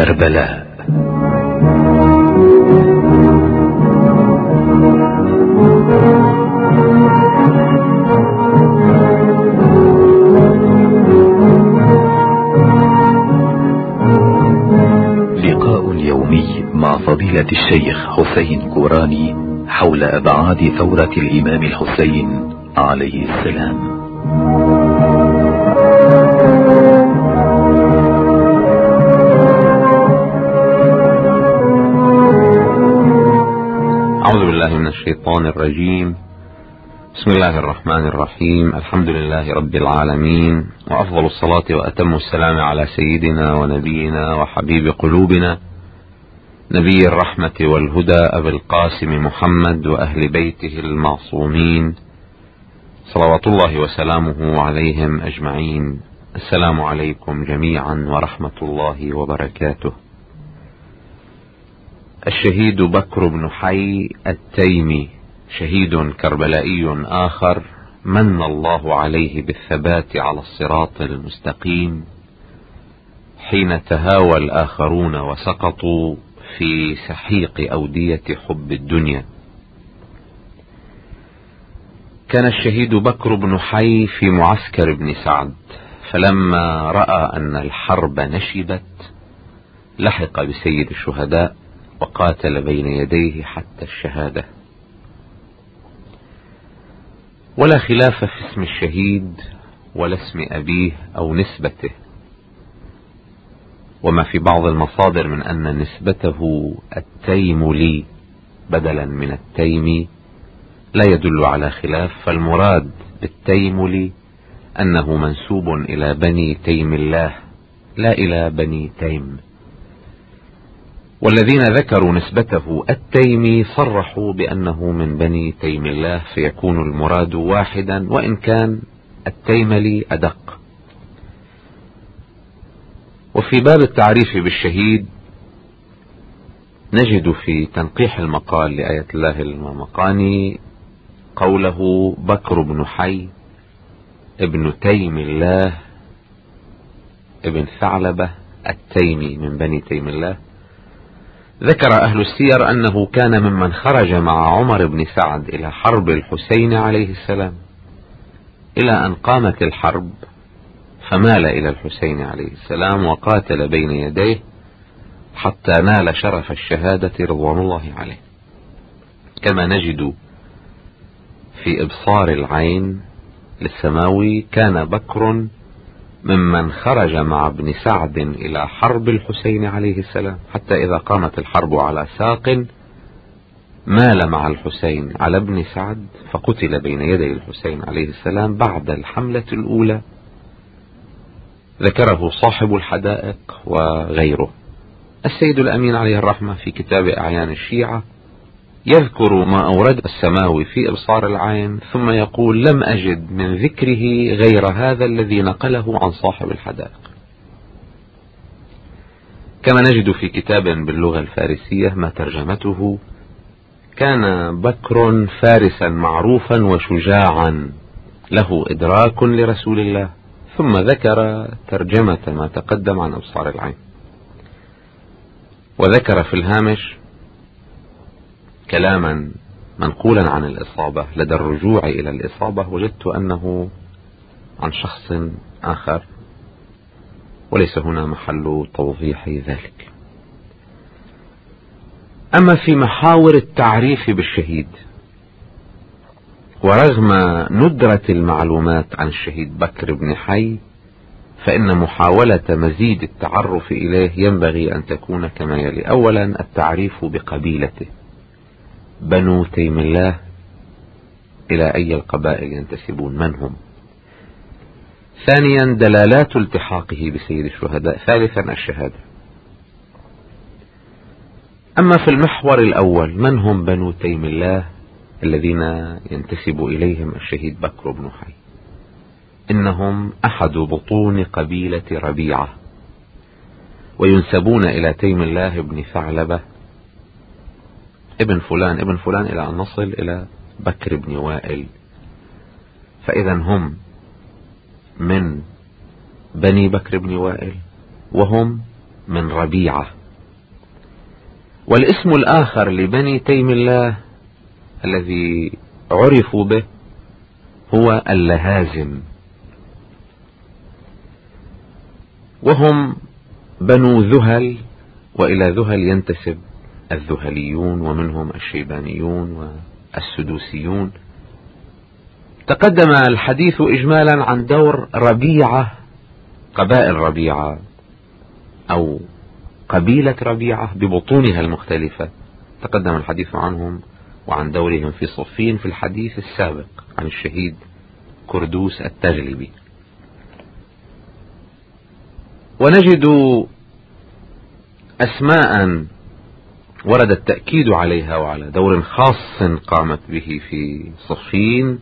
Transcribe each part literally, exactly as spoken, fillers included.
كربلاء. لقاء يومي مع فضيلة الشيخ حسين كوراني حول أبعاد ثورة الإمام الحسين عليه السلام. أعوذ بالله من الشيطان الرجيم. بسم الله الرحمن الرحيم. الحمد لله رب العالمين، وأفضل الصلاة وأتم السلام على سيدنا ونبينا وحبيب قلوبنا نبي الرحمة والهدى أبي القاسم محمد وأهل بيته المعصومين صلوات الله وسلامه عليهم أجمعين. السلام عليكم جميعا ورحمة الله وبركاته. الشهيد بكر بن حي التيمي شهيد كربلائي آخر من الله عليه بالثبات على الصراط المستقيم حين تهاوى الآخرون وسقطوا في سحيق أودية حب الدنيا. كان الشهيد بكر بن حي في معسكر بن سعد، فلما رأى أن الحرب نشبت لحق بسيد الشهداء وقاتل بين يديه حتى الشهادة. ولا خلاف في اسم الشهيد ولا اسم أبيه أو نسبته، وما في بعض المصادر من أن نسبته التيملي بدلا من التيمي لا يدل على خلاف، فالمراد بالتيملي أنه منسوب إلى بني تيم الله لا إلى بني تيم. والذين ذكروا نسبته التيمي صرحوا بأنه من بني تيم الله، فيكون المراد واحدا وإن كان التيملي أدق. وفي باب التعريف بالشهيد نجد في تنقيح المقال لآية الله المقاني قوله بكر بن حي ابن تيم الله ابن ثعلبة التيمي من بني تيم الله. ذكر أهل السير أنه كان ممن خرج مع عمر بن سعد إلى حرب الحسين عليه السلام، إلى أن قامت الحرب فمال إلى الحسين عليه السلام وقاتل بين يديه حتى نال شرف الشهادة رضوان الله عليه. كما نجد في إبصار العين للسماوي كان بكر ممن خرج مع ابن سعد إلى حرب الحسين عليه السلام، حتى إذا قامت الحرب على ساق مال مع الحسين على ابن سعد فقتل بين يدي الحسين عليه السلام بعد الحملة الأولى. ذكره صاحب الحدائق وغيره. السيد الأمين عليه الرحمة في كتاب أعيان الشيعة يذكر ما أورد السماوي في إبصار العين ثم يقول لم أجد من ذكره غير هذا الذي نقله عن صاحب الحدائق. كما نجد في كتاب باللغة الفارسية ما ترجمته كان بكر فارسا معروفا وشجاعا له إدراك لرسول الله، ثم ذكر ترجمة ما تقدم عن أبصار العين. وذكر في الهامش كلاما منقولا عن الإصابة. لدى الرجوع إلى الإصابة وجدت أنه عن شخص آخر، وليس هنا محل توضيح ذلك. أما في محاور التعريف بالشهيد، ورغم ندرة المعلومات عن الشهيد بكر بن حي فإن محاولة مزيد التعرف إليه ينبغي أن تكون كما يلي. أولا التعريف بقبيلته، بنو تيم الله إلى أي القبائل ينتسبون، من هم. ثانيا دلالات التحاقه بسيد الشهداء. ثالثا الشهادة. أما في المحور الأول من هم بنو تيم الله الذين ينتسب إليهم الشهيد بكر بن حي؟ إنهم أحد بطون قبيلة ربيعة، وينسبون إلى تيم الله بن ثعلبة ابن فلان ابن فلان إلى أن نصل إلى بكر بن وائل. فإذا هم من بني بكر بن وائل وهم من ربيعة. والاسم الآخر لبني تيم الله الذي عرفوا به هو اللهازم، وهم بنو ذهل، وإلى ذهل ينتسب الذهليون ومنهم الشيبانيون والسدوسيون. تقدم الحديث إجمالا عن دور ربيعة، قبائل ربيعة أو قبيلة ربيعة ببطونها المختلفة، تقدم الحديث عنهم وعن دورهم في صفين في الحديث السابق عن الشهيد كردوس التغلبي. ونجد أسماء ورد التأكيد عليها وعلى دور خاص قامت به في صفين،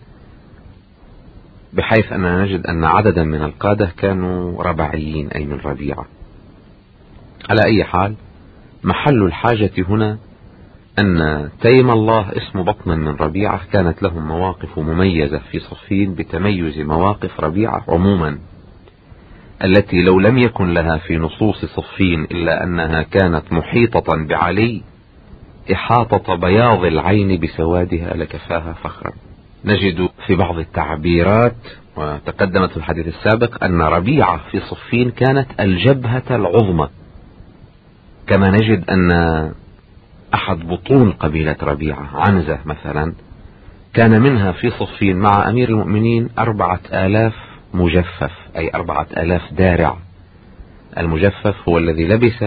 بحيث أننا نجد أن عددا من القادة كانوا رباعيين أي من ربيعة. على أي حال، محل الحاجة هنا أن تيم الله اسم بطن من ربيعة كانت لهم مواقف مميزة في صفين بتميز مواقف ربيعة عموما، التي لو لم يكن لها في نصوص صفين إلا أنها كانت محيطة بعلي إحاطة بياض العين بسوادها لكفاها فخرا. نجد في بعض التعبيرات وتقدمت في الحديث السابق أن ربيعة في صفين كانت الجبهة العظمى، كما نجد أن أحد بطون قبيلة ربيعة عنزة مثلا كان منها في صفين مع أمير المؤمنين أربعة آلاف مجفف، أي أربعة آلاف دارع. المجفف هو الذي لبس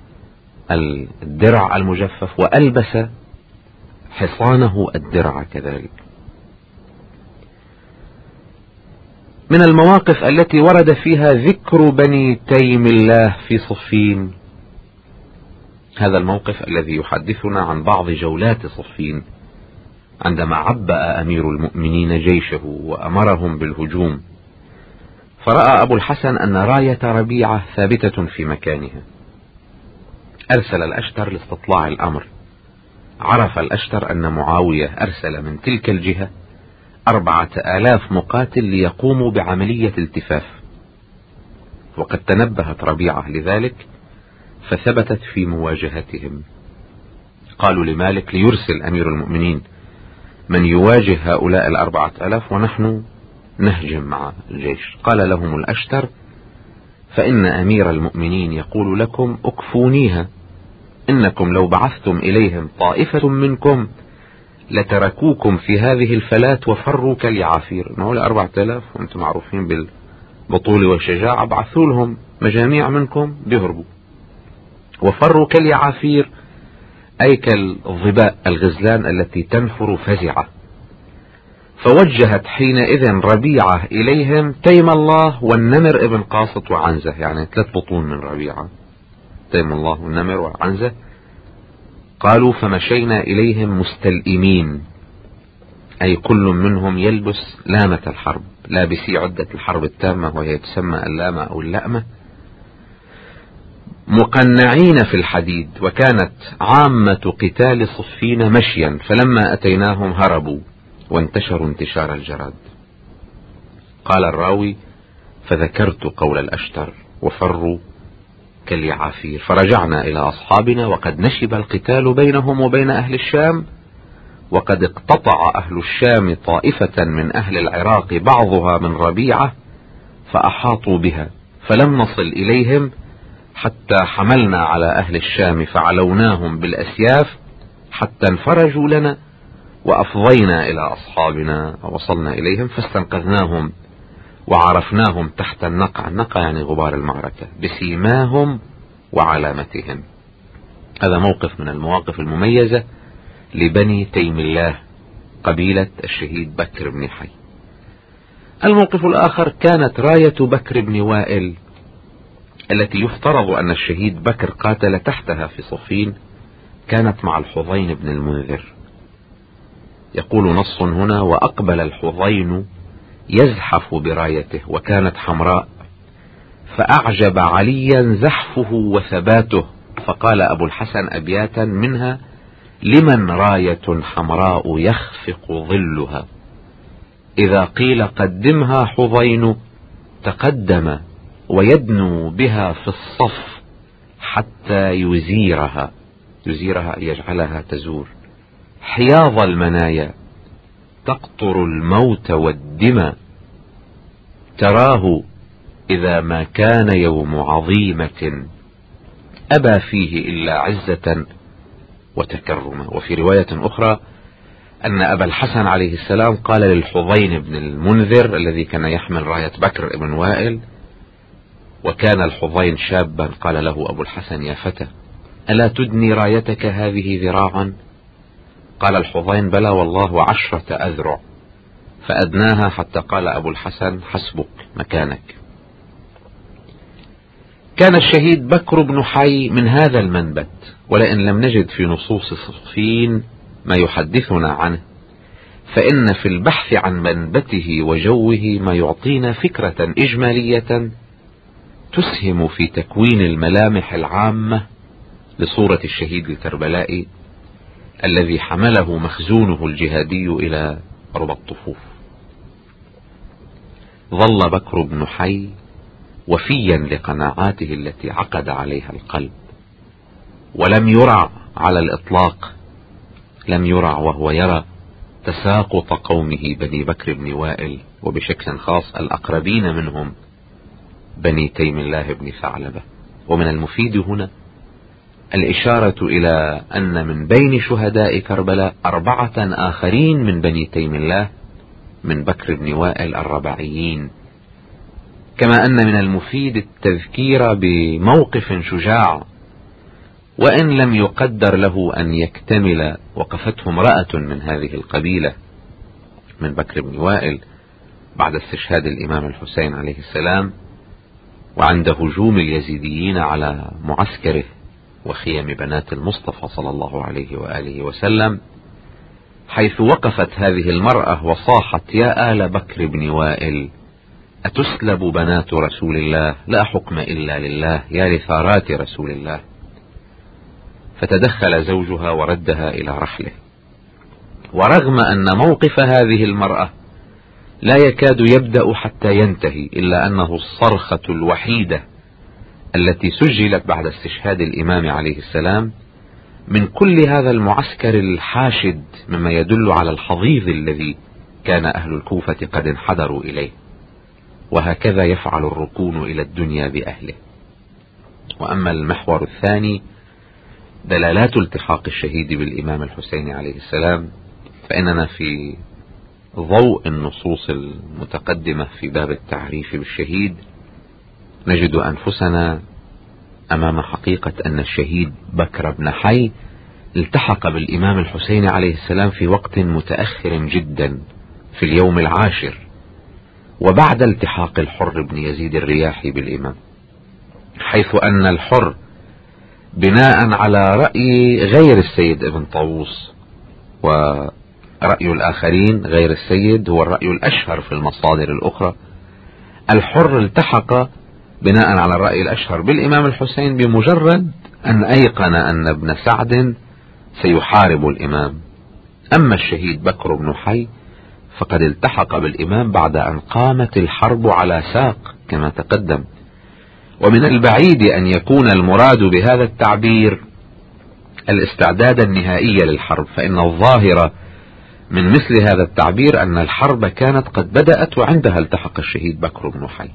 الدرع المجفف وألبس حصانه الدرع كذلك. من المواقف التي ورد فيها ذكر بني تيم الله في صفين هذا الموقف الذي يحدثنا عن بعض جولات صفين، عندما عبأ أمير المؤمنين جيشه وأمرهم بالهجوم، فرأى أبو الحسن أن راية ربيعة ثابتة في مكانها، أرسل الأشتر لاستطلاع الأمر. عرف الأشتر أن معاوية أرسل من تلك الجهة أربعة آلاف مقاتل ليقوموا بعملية التفاف، وقد تنبهت ربيعة لذلك فثبتت في مواجهتهم. قالوا لمالك ليرسل أمير المؤمنين من يواجه هؤلاء الأربعة آلاف ونحن نهجم مع الجيش. قال لهم الأشتر: فإن أمير المؤمنين يقول لكم اكفونيها، إنكم لو بعثتم إليهم طائفة منكم لتركوكم في هذه الفلاة وفروا كاليعافير. نقول أربعة آلاف وأنتم معروفين بالبطولة والشجاعة، بعثوا لهم مجاميع منكم بيهربوا، وفروا كاليعافير أي كالظباء الغزلان التي تنفر فزعة. فوجهت حينئذ ربيعة إليهم تيم الله والنمر ابن قاسط وعنزة، يعني ثلاث بطون من ربيعة، تيم الله والنمر وعنزة. قالوا: فمشينا إليهم مستلئمين، أي كل منهم يلبس لامة الحرب، لابسي عدة الحرب التامة وهي تسمى اللامة أو اللأمة، مقنعين في الحديد. وكانت عامة قتال صفين مشيا، فلما أتيناهم هربوا وانتشروا انتشار الجراد. قال الراوي: فذكرت قول الأشتر وفروا كاليعافير، فرجعنا إلى أصحابنا وقد نشب القتال بينهم وبين أهل الشام، وقد اقتطع أهل الشام طائفة من أهل العراق بعضها من ربيعة فأحاطوا بها، فلم نصل إليهم حتى حملنا على أهل الشام فعلوناهم بالأسياف حتى انفرجوا لنا، وأفضينا إلى أصحابنا ووصلنا إليهم فاستنقذناهم وعرفناهم تحت النقع، النقع يعني غبار المعركة، بسيماهم وعلامتهم. هذا موقف من المواقف المميزة لبني تيم الله، قبيلة الشهيد بكر بن حي. الموقف الآخر كانت راية بكر بن وائل التي يفترض أن الشهيد بكر قاتل تحتها في صفين، كانت مع الحضين بن المنذر. يقول نص هنا: وأقبل الحضين يزحف برايته، وكانت حمراء، فأعجب عليا زحفه وثباته، فقال أبو الحسن أبياتا منها: لمن راية حمراء يخفق ظلها، إذا قيل قدمها حضين تقدم ويدنو بها في الصف حتى يزيرها، يزيرها يجعلها تزور، حياض المنايا تقطر الموت والدم، تراه إذا ما كان يوم عظيمة أبى فيه إلا عزة وتكرما. وفي رواية أخرى أن أبا الحسن عليه السلام قال للحضين بن المنذر الذي كان يحمل راية بكر بن وائل، وكان الحضين شابا، قال له أبو الحسن: يا فتى، ألا تدني رايتك هذه ذراعا؟ قال الحضين: بلى والله عشرة أذرع. فأدناها حتى قال أبو الحسن: حسبك مكانك. كان الشهيد بكر بن حي من هذا المنبت، ولئن لم نجد في نصوص صفين ما يحدثنا عنه، فإن في البحث عن منبته وجوه ما يعطينا فكرة إجمالية تسهم في تكوين الملامح العامة لصورة الشهيد الكربلائي الذي حمله مخزونه الجهادي إلى ربى الطفوف. ظل بكر بن حي وفيا لقناعاته التي عقد عليها القلب، ولم يرع على الإطلاق، لم يرع وهو يرى تساقط قومه بني بكر بن وائل، وبشكل خاص الأقربين منهم بني تيم الله بن ثعلبة. ومن المفيد هنا الإشارة إلى أن من بين شهداء كربلاء أربعة آخرين من بني تيم الله من بكر بن وائل الرباعيين، كما أن من المفيد التذكير بموقف شجاع وإن لم يقدر له أن يكتمل وقفته امرأة من هذه القبيلة من بكر بن وائل بعد استشهاد الإمام الحسين عليه السلام، وعند هجوم اليزيديين على معسكره وخيم بنات المصطفى صلى الله عليه وآله وسلم، حيث وقفت هذه المرأة وصاحت: يا آل بكر بن وائل، أتسلب بنات رسول الله؟ لا حكم إلا لله، يا لثارات رسول الله. فتدخل زوجها وردها إلى رحله. ورغم أن موقف هذه المرأة لا يكاد يبدأ حتى ينتهي، إلا أنه الصرخة الوحيدة التي سجلت بعد استشهاد الإمام عليه السلام من كل هذا المعسكر الحاشد، مما يدل على الحضيض الذي كان أهل الكوفة قد انحدروا إليه. وهكذا يفعل الركون إلى الدنيا بأهله. وأما المحور الثاني، دلالات التحاق الشهيد بالإمام الحسين عليه السلام، فإننا في ضوء النصوص المتقدمة في باب التعريف بالشهيد نجد أنفسنا أمام حقيقة أن الشهيد بكر بن حي التحق بالإمام الحسين عليه السلام في وقت متأخر جدا، في اليوم العاشر، وبعد التحاق الحر بن يزيد الرياحي بالإمام، حيث أن الحر بناء على رأي غير السيد ابن طاووس ورأي الآخرين غير السيد هو الرأي الأشهر في المصادر الأخرى، الحر التحق بناء على الرأي الأشهر بالإمام الحسين بمجرد أن أيقن أن ابن سعد سيحارب الإمام. أما الشهيد بكر بن حي فقد التحق بالإمام بعد أن قامت الحرب على ساق كما تقدم. ومن البعيد أن يكون المراد بهذا التعبير الاستعداد النهائي للحرب، فإن الظاهر من مثل هذا التعبير أن الحرب كانت قد بدأت وعندها التحق الشهيد بكر بن حي.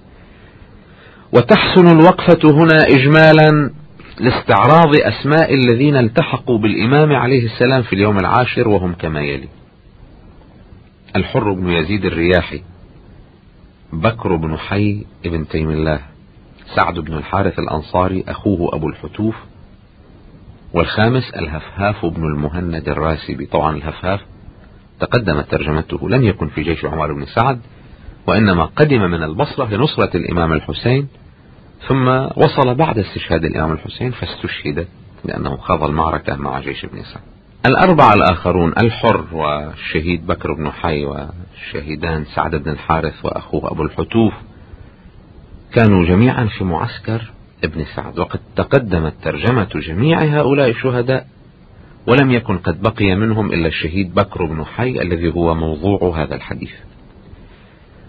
وتحسن الوقفة هنا إجمالا لاستعراض أسماء الذين التحقوا بالإمام عليه السلام في اليوم العاشر، وهم كما يلي: الحر بن يزيد الرياحي، بكر بن حي ابن تيم الله، سعد بن الحارث الأنصاري أخوه أبو الحتوف، والخامس الهفهاف بن المهند الراسبي. طبعا الهفهاف تقدمت ترجمته، لم يكن في جيش عمر بن سعد، وإنما قدم من البصرة لنصرة الإمام الحسين، ثم وصل بعد استشهاد الإمام الحسين فاستشهد لأنه خاض المعركة مع جيش ابن سعد. الأربعة الآخرون الحر والشهيد بكر بن حي والشهيدان سعد بن الحارث وأخوه أبو الحتوف كانوا جميعا في معسكر ابن سعد، وقد تقدمت ترجمة جميع هؤلاء الشهداء، ولم يكن قد بقي منهم إلا الشهيد بكر بن حي الذي هو موضوع هذا الحديث.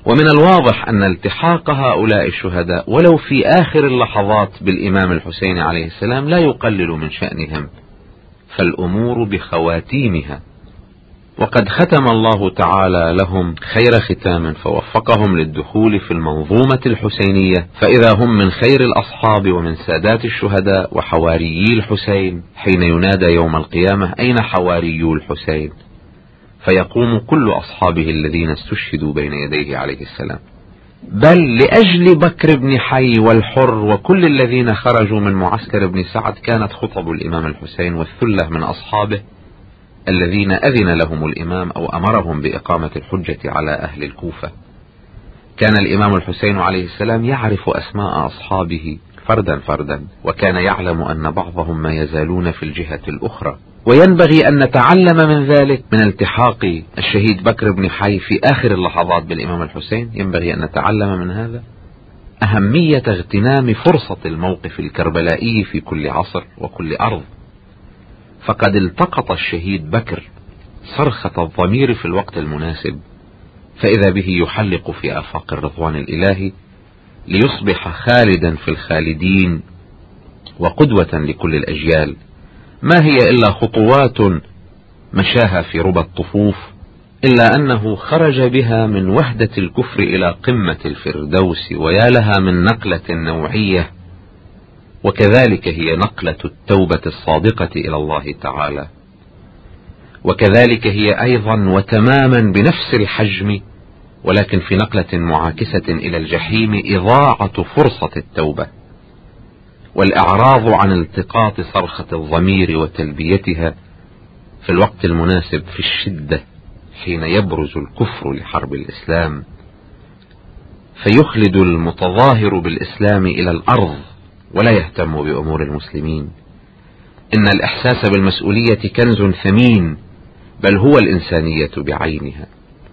ومن الواضح أن التحاق هؤلاء الشهداء ولو في آخر اللحظات بالإمام الحسين عليه السلام لا يقلل من شأنهم، فالأمور بخواتيمها. وقد ختم الله تعالى لهم خير ختام فوفقهم للدخول في المنظومة الحسينية، فإذا هم من خير الأصحاب ومن سادات الشهداء وحواريي الحسين، حين ينادى يوم القيامة أين حواريو الحسين؟ فيقوم كل أصحابه الذين استشهدوا بين يديه عليه السلام، بل لأجل بكر بن حي والحر وكل الذين خرجوا من معسكر بن سعد كانت خطب الإمام الحسين والثلة من أصحابه الذين أذن لهم الإمام أو أمرهم بإقامة الحجة على أهل الكوفة. كان الإمام الحسين عليه السلام يعرف أسماء أصحابه فردا فردا، وكان يعلم أن بعضهم ما يزالون في الجهة الأخرى، وينبغي أن نتعلم من ذلك من التحاق الشهيد بكر بن حي في آخر اللحظات بالإمام الحسين. ينبغي أن نتعلم من هذا أهمية اغتنام فرصة الموقف الكربلائي في كل عصر وكل أرض، فقد التقط الشهيد بكر صرخة الضمير في الوقت المناسب، فإذا به يحلق في آفاق الرضوان الإلهي ليصبح خالدا في الخالدين وقدوة لكل الأجيال، ما هي إلا خطوات مشاها في ربى الطفوف، إلا أنه خرج بها من وحدة الكفر إلى قمة الفردوس، ويا لها من نقلة نوعية. وكذلك هي نقلة التوبة الصادقة إلى الله تعالى، وكذلك هي أيضا وتماما بنفس الحجم ولكن في نقلة معاكسة إلى الجحيم إضاعة فرصة التوبة والإعراض عن التقاط صرخة الضمير وتلبيتها في الوقت المناسب في الشدة، حين يبرز الكفر لحرب الإسلام فيخلد المتظاهر بالإسلام إلى الأرض ولا يهتم بأمور المسلمين. إن الإحساس بالمسؤولية كنز ثمين، بل هو الإنسانية بعينها،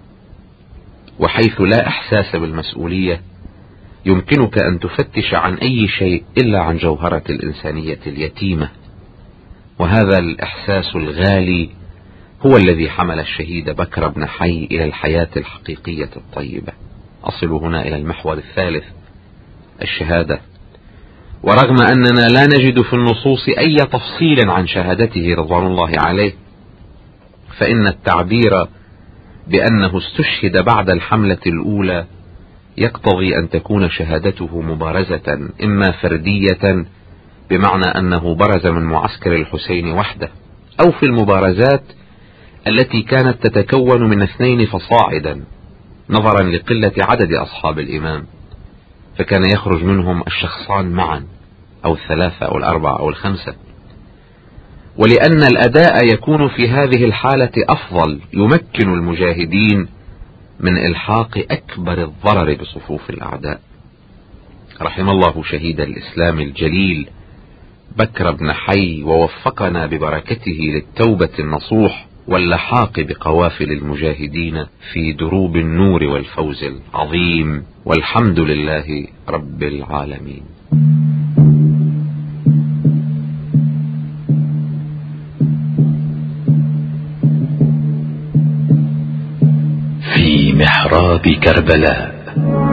وحيث لا إحساس بالمسؤولية يمكنك أن تفتش عن أي شيء إلا عن جوهرة الإنسانية اليتيمة. وهذا الإحساس الغالي هو الذي حمل الشهيد بكر بن حي إلى الحياة الحقيقية الطيبة. أصل هنا إلى المحور الثالث، الشهادة. ورغم أننا لا نجد في النصوص أي تفصيل عن شهادته رضوان الله عليه، فإن التعبير بأنه استشهد بعد الحملة الأولى يقتضي أن تكون شهادته مبارزة، إما فردية بمعنى أنه برز من معسكر الحسين وحده، أو في المبارزات التي كانت تتكون من اثنين فصاعدا نظرا لقلة عدد أصحاب الإمام، فكان يخرج منهم الشخصان معا أو الثلاثة أو الأربعة أو الخمسة. ولأن الأداء يكون في هذه الحالة أفضل، يمكن المجاهدين من إلحاق أكبر الضرر بصفوف الأعداء. رحم الله شهيد الإسلام الجليل بكر بن حي، ووفقنا ببركته للتوبة النصوح واللحاق بقوافل المجاهدين في دروب النور والفوز العظيم، والحمد لله رب العالمين. في محراب كربلاء